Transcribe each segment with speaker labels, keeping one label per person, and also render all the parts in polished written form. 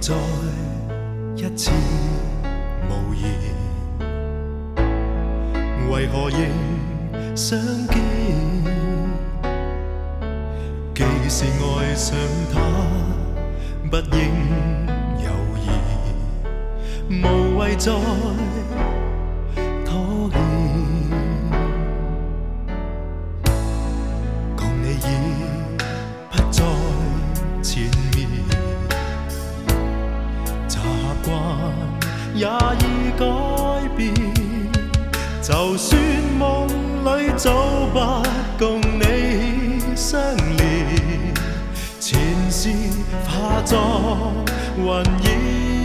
Speaker 1: 再一次無言，為何仍相見？既是愛上他，不應猶豫，無謂再拖延。共你已不在前面，習慣也已改變。就算夢裏早不共你相連，前事化作雲煙。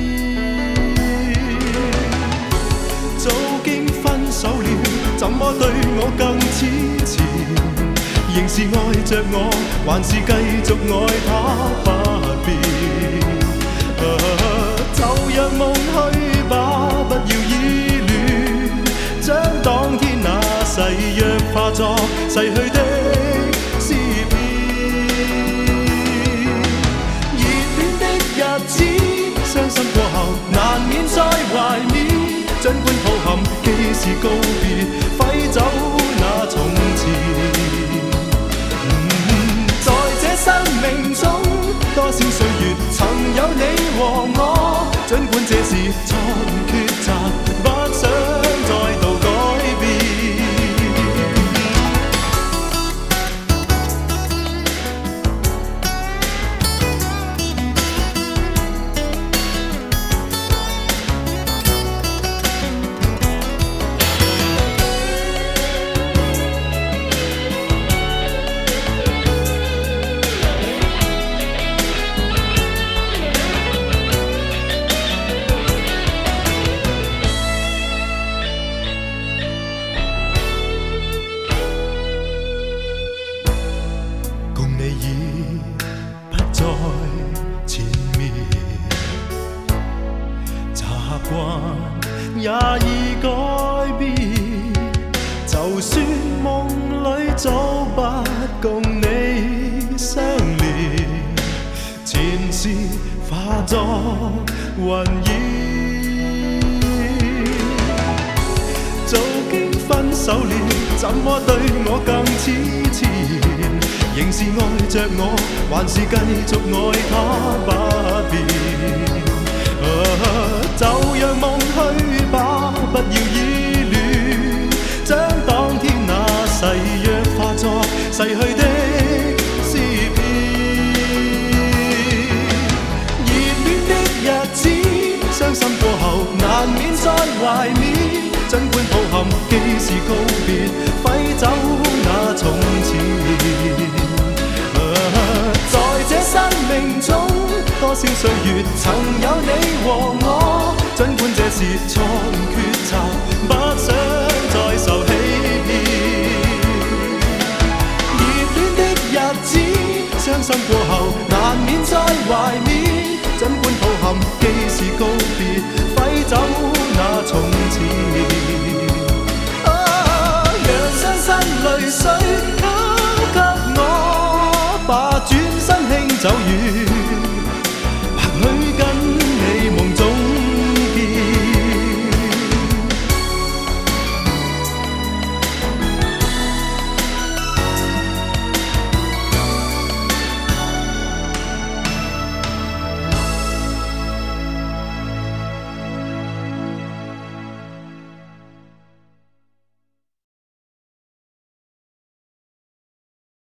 Speaker 1: 早經分手了，怎麼對我更痴纏？仍是愛着我，還是繼續愛他不變？就讓夢去吧，不要依戀，將當天那誓約化作逝去的詩篇。熱戀的日子，傷心過後難免再懷緬。儘管抱憾，既是告別，揮走那從前。在這生命中，多少歲月曾有你和我，儘管這是錯誤抉擇，不想再度改變。你已不在前面，習慣也已改變。就算夢裏早不共你相連，前事化作雲煙。早經分手了，怎麼對我更痴纏？仍是愛着我，還是繼續愛他不變？就讓夢去吧，不要依戀，將當天那誓約化作逝去的詩篇。熱戀的日子，傷心過後難免再懷緬。儘管抱憾，既是告別，揮走那從前。在這生命中，多少歲月曾有你和我，儘管這是錯誤抉擇，不想再受欺騙。熱戀的日子，傷心過後難免再懷緬。儘管抱憾，既是告別，揮走那從前。讓傷心淚水交給我，把轉身輕走遠。